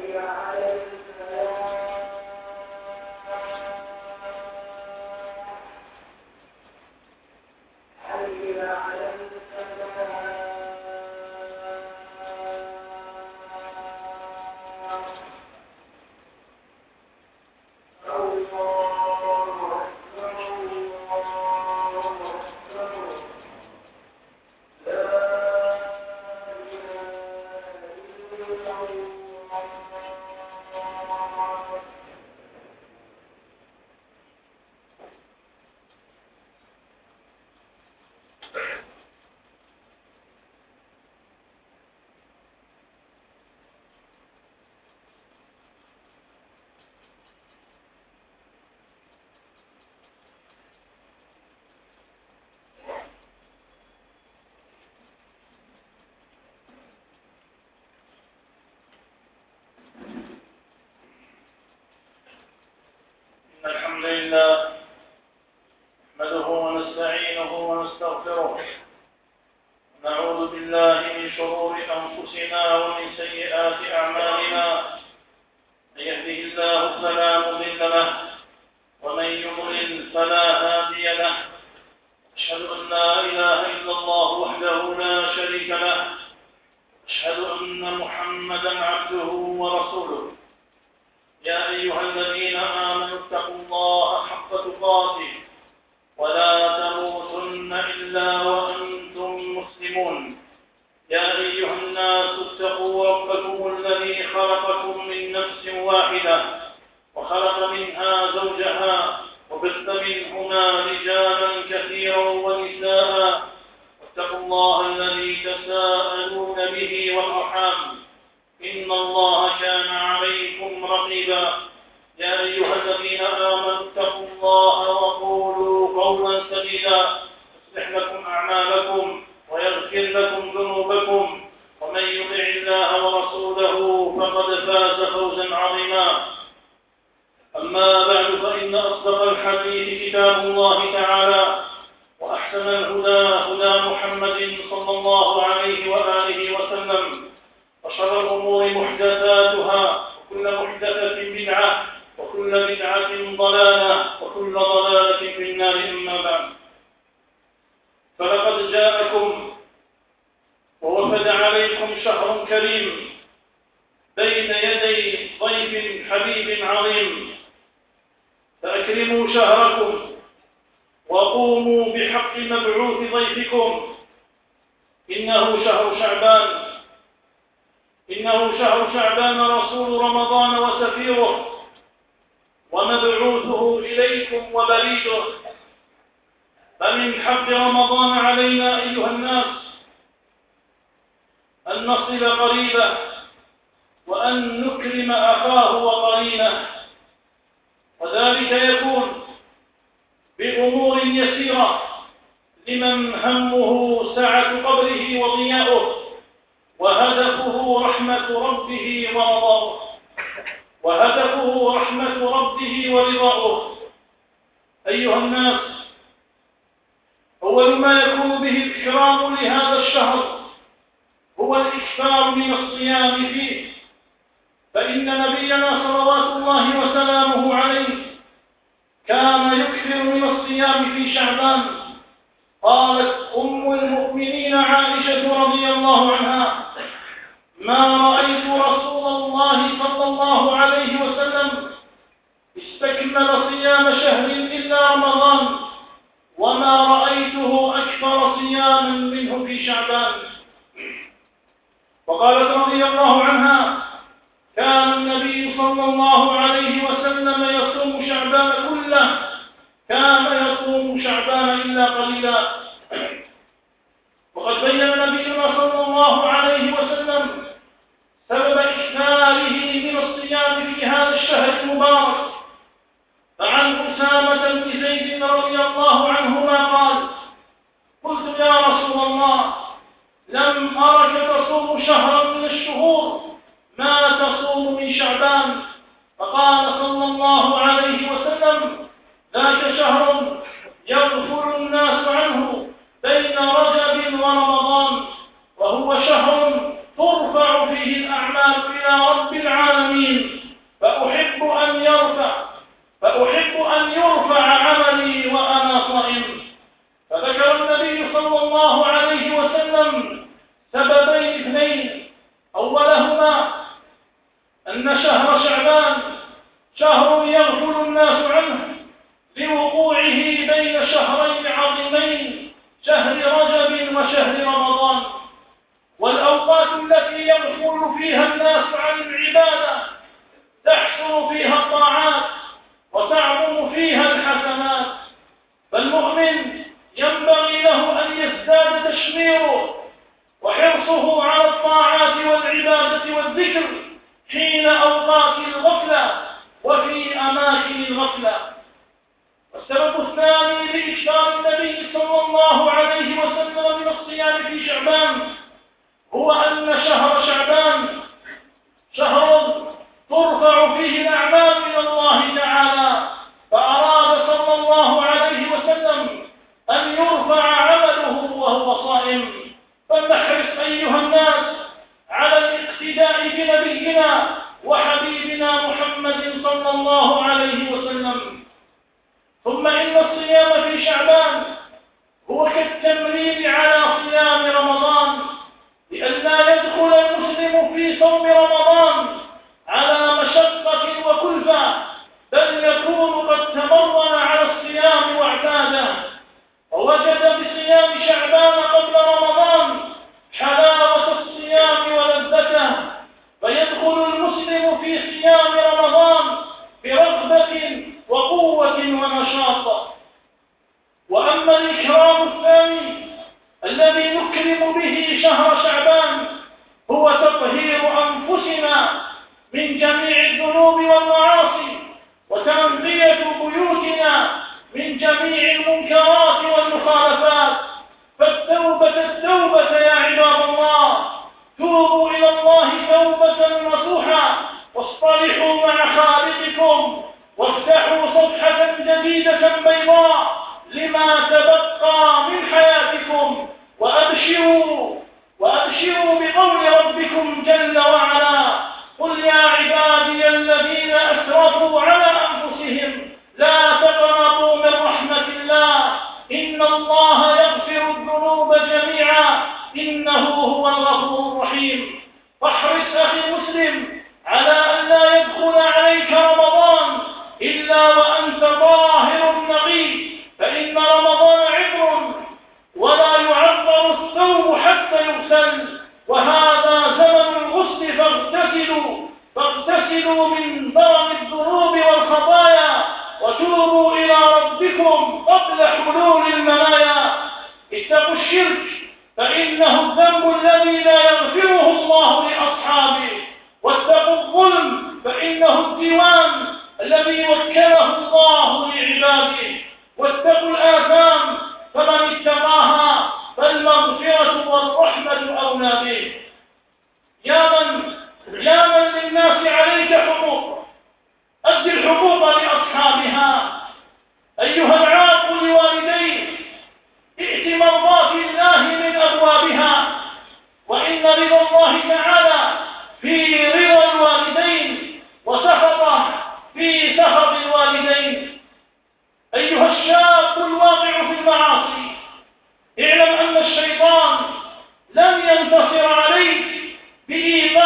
الحمد لله نحمده ونستعينه ونستغفره ونعوذ بالله من شرور أنفسنا ومن سيئات أعمالنا من يهده الله فلا مضل له ومن يضلل فلا هادي له أشهد أن لا إله إلا الله وحده لا شريك له أشهد أن محمدا عبده ورسوله يا أيها الذين آمنوا اتقوا الله حق تقاته ولا تموتن إلا وأنتم مسلمون يا أيها الناس اتقوا ربكم الذي خلقكم من نفس واحدة وخلق منها زوجها وبث منهما رجالا كثيرا ونساء واتقوا الله الذي تساءلون به والأرحام إن الله كان عليكم رقيبا يا أيها الذين آمنوا اتقوا الله وقولوا قولا سديدا يصلح لكم أعمالكم ويغفر لكم ذنوبكم ومن يطع الله ورسوله فقد فاز فوزا عظيما أما بعد فإن أصدق الحديث كتاب الله تعالى وأحسن الهدى هدى محمد صلى الله عليه وآله وسلم وشر الأمور محدثاتها وكل محدثة بدعة وكل بدعة ضلالة وكل ضلالة في النار أما بعد فلقد جاءكم ووفد عليكم شهر كريم بين يدي ضيف حبيب عظيم فأكرموا شهركم وقوموا بحق مبعوث ضيفكم إنه شهر شعبان رسول رمضان وسفيره ومبعوثه إليكم وبريده فمن حق رمضان علينا أيها الناس أن نصل قريبه وأن نكرم أخاه وقرينه وذلك يكون بأمور يسيرة لمن همه سعة قبره وضياؤه وهدفه رحمة ربه ورضاؤه أيها الناس أول ما يكون به الإكرام لهذا الشهر هو الإكثار من الصيام فيه فإن نبينا صلوات الله وسلامه عليه كان يكثر من الصيام في شعبان قالت أم المؤمنين عائشة رضي الله عنها ما رأيت رسول الله صلى الله عليه وسلم استكمل صيام شهر إلا رمضان وما رأيته أكثر صياما منه في شعبان وقالت رضي الله عنها كان النبي صلى الله عليه وسلم يصوم شعبان كله كان يصوم شعبان إلا قليلا وقد بين نبينا صلى الله عليه وسلم سبب إكثاره من الصيام في هذا الشهر المبارك فعن أسامة بن زيد رضي الله عنهما قال قلت يا رسول الله لم أرك تصوم شهرا من الشهور ما تصوم من شعبان فقال صلى الله عليه وسلم ذاك شهر يغفل الناس عنه بين رجب ورمضان وهو شهر ترفع فيه الأعمال إلى رب العالمين الصائمين فأحب أن يرفع عملي وأنا صائم. فذكر النبي صلى الله عليه وسلم سببين اثنين، أولهما أن شهر شعبان شهر يغفل الناس عنه لوقوعه بين شهرين عظيمين، شهر رجب وشهر رمضان، والأوقات التي يغفل فيها الناس عن العبادة تحصل فيها الطاعات وتعظم فيها الحسنات. فالمؤمن ينبغي له أن يزداد تشميره وحرصه على الطاعات والعبادة والذكر حين أوقات الغفلة وفي أماكن الغفلة. والسبب الثاني لإكثار النبي صلى الله عليه وسلم من الصيام في شعبان هو أن شهر شعبان شهر ترفع فيه الأعمال إلى الله تعالى، فأراد صلى الله عليه وسلم أن يرفع عمله وهو صائم. فلنحرص أيها الناس على الاقتداء بنبينا وحبيبنا محمد صلى الله عليه وسلم. ثم إن الصيام في شعبان هو كالتمرين على صيام رمضان، لئلا يدخل المسلم في صوم رمضان على مشقة وكلفة، بل يكون قد تمرن على الصيام واعتاده ووجد بصيام شعبان قبل رمضان حلاوة الصيام ولذته، فيدخل المسلم في صيام رمضان برغبة وقوة ونشاط. وأما الإكرام الثاني الذي نكرم به شهر شعبان هو تطهير أنفسنا من جميع الذنوب والمعاصي وتنقية بيوتنا من جميع المنكرات والمخالفات. فالتوبة يا عباد الله، توبوا إلى الله توبة نصوحا واصطلحوا مع خالقكم وافتحوا صفحة جديدة بيضاء لما تبقى من حياتكم، وأبشروا بقول ربكم جل وعلا: قل يا عبادي الذين أسرفوا على أنفسهم لا تقنطوا من رحمة الله إن الله يغفر الذنوب جميعا إنه هو الغفور الرحيم. فاحرص أخي المسلم على أن لا يدخل عليك رمضان إلا وأنت طاهر نقي، فإن رمضان عطر ولا يعطر الثوب حتى يغسل، وهذا زمن الغسل، فاغتسلوا من ضرر الذنوب والخطايا وتوبوا إلى ربكم قبل حلول المنايا. اتقوا الشرك فإنه الذنب الذي لا يغفره الله لأصحابه، واتقوا الظلم فإنه الديوان الذي وكله الله لعباده، واتقوا الآثام فمن اتقاها فالمغفرة والرحمة أولى به. يا من للناس عليك حقوق، أد الحقوق لأصحابها. أيها العاق لوالديك، ائت مرضات الله من أبوابها، وإن رضا الله تعالى في رضا الوالدين وسخطه في سخط الوالدين. أيها الشاب الواقع في المعاصي، اعلم أن الشيطان لن ينتصر عليك بإيمان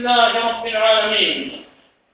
لله رب العالمين.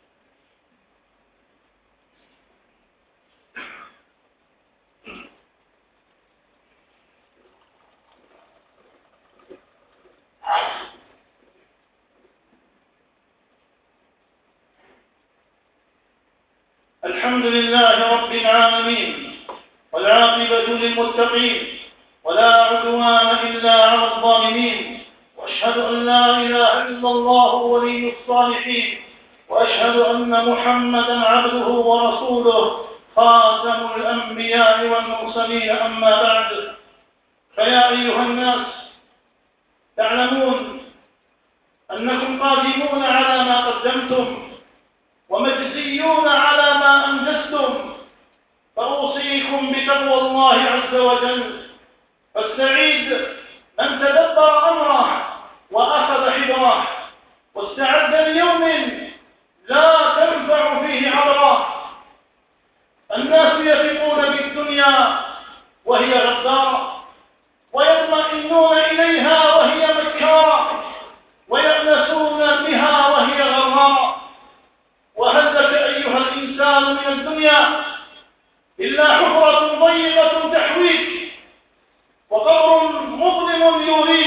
الحمد لله رب العالمين، والعاقبة للمتقين، ولا عدوان إلا على الظالمين، وأشهد أن لا إله إلا الله ولي الصالحين، وأشهد أن محمدا عبده ورسوله خاتم الأنبياء والمرسلين. أما بعد، فيا أيها الناس، تعلمون أنكم قادمون على ما قدمتم ومجزيون على ما أنجزتم، فأوصيكم بتقوى الله عز وجل. فالسعيد من تدبر أمره وأخذ حذره واستعد ليوم لا تنفع فيه عبره. الناس يثقون بالدنيا وهي غدارة، ويطمئنون إليها وهي مكارة، ويأنسون بها وهي غرارة. وهل لك أيها الإنسان من الدنيا إلا حفرة ضيقة تحويك، وقبر مظلم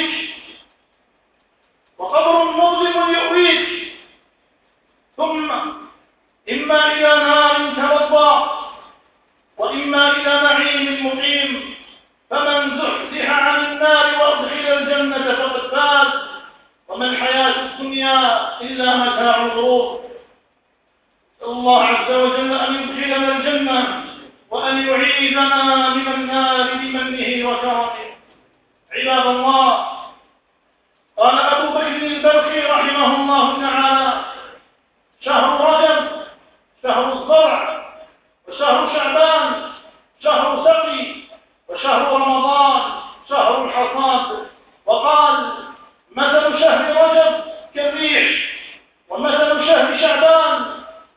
يؤويك، ثم إما إلى نار تلظى وإما إلى نعيم مقيم. فمن زحزح عن النار وأدخل الجنة فقد فاز، وما الحياة الدنيا إلا متاع الغرور. نسأل الله عز وجل أن يدخلنا الجنة وأن يعيذنا من النار بمنه وكرمه. عباد الله، قال أبو بكر البلخي رحمه الله تعالى: شهر رجب شهر الزرع، وشهر شعبان شهر سقي، وشهر رمضان شهر الحصاد. وقال: مثل شهر رجب كالريح، ومثل شهر شعبان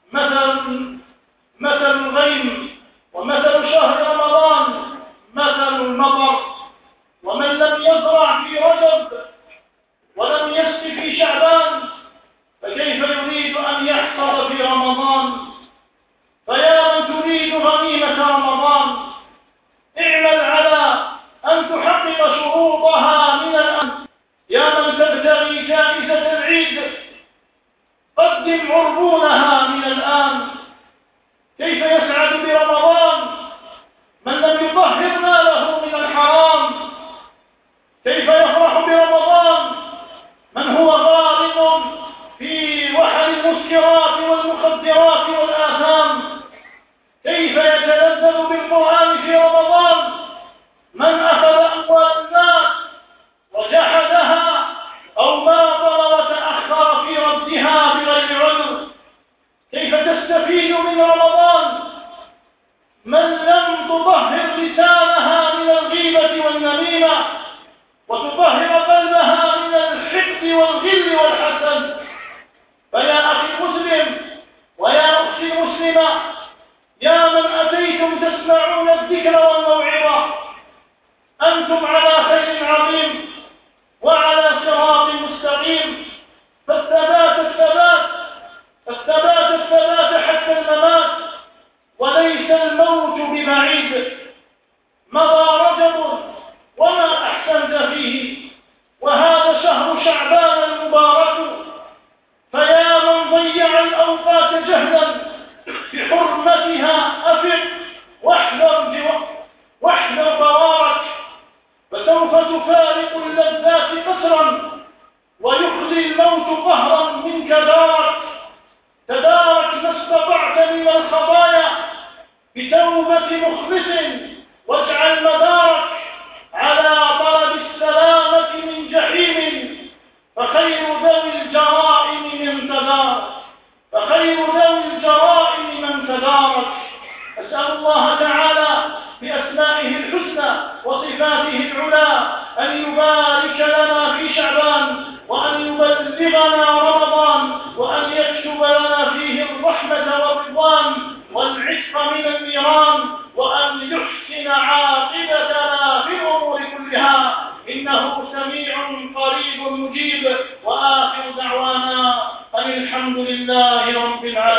مثل الغيم، ومثل شهر رمضان مثل المطر. ومن لم يزرع في رجب ولم يسق في شعبان فكيف يريد أن يحصد في رمضان؟ فيا من تريد غنيمة رمضان، اعمل على أن تحقق شروطها من الآن. يا من تبتغي جائزة العيد، قدم عربونها من الآن. كيف يسعد برمضان من لم يطهر ماله من الحرام؟ كيف يفرح برمضان من هو غارق في وحل المسكرات والمخدرات والآثام؟ كيف يتلذذ بالقرآن في رمضان من أخذ أموال الناس وجحدها أو باطل وتأخر في ردها بغير عذر؟ كيف تستفيد من رمضان من لم تطهر لسانها من الغيبة والنميمة، وتطهر قلبها من الحقد والغل والحسد؟ فيا أخي المسلم ويا أختي المسلمة، يا من أتيتم تسمعون الذكر والموعظة، أنتم على خير عظيم وعلى صراط مستقيم. فالثبات حتى الممات، وليس الموت ببعيد. مضى رجب وما أحسنت فيه، وهذا شهر شعبان المبارك. فيا من ضيع الأوقات جهلا بحرمتها، أفق واحذر بوارك، فسوف تفارق اللذات قسرا ويخزي الموت قهرا منك دارك. تدارك ما استطعت من الخطايا بتوبة مخلص، واجعل مدارك على طلب السلامة من جحيم. فخير ذوي الجرائم من تدارك. أسأل الله تعالى بأسمائه الحسنى وصفاته العلى أن يبارك لنا في شعبان، وأن يبلغنا رمضان، وأن يكتب لنا فيه الرحمة والرضوان والعتق من النيران، وأن يحسن عاقبتنا في الأمور كلها، إنه سميع قريب مجيب. وآخر دعوانا لله رب العالمين.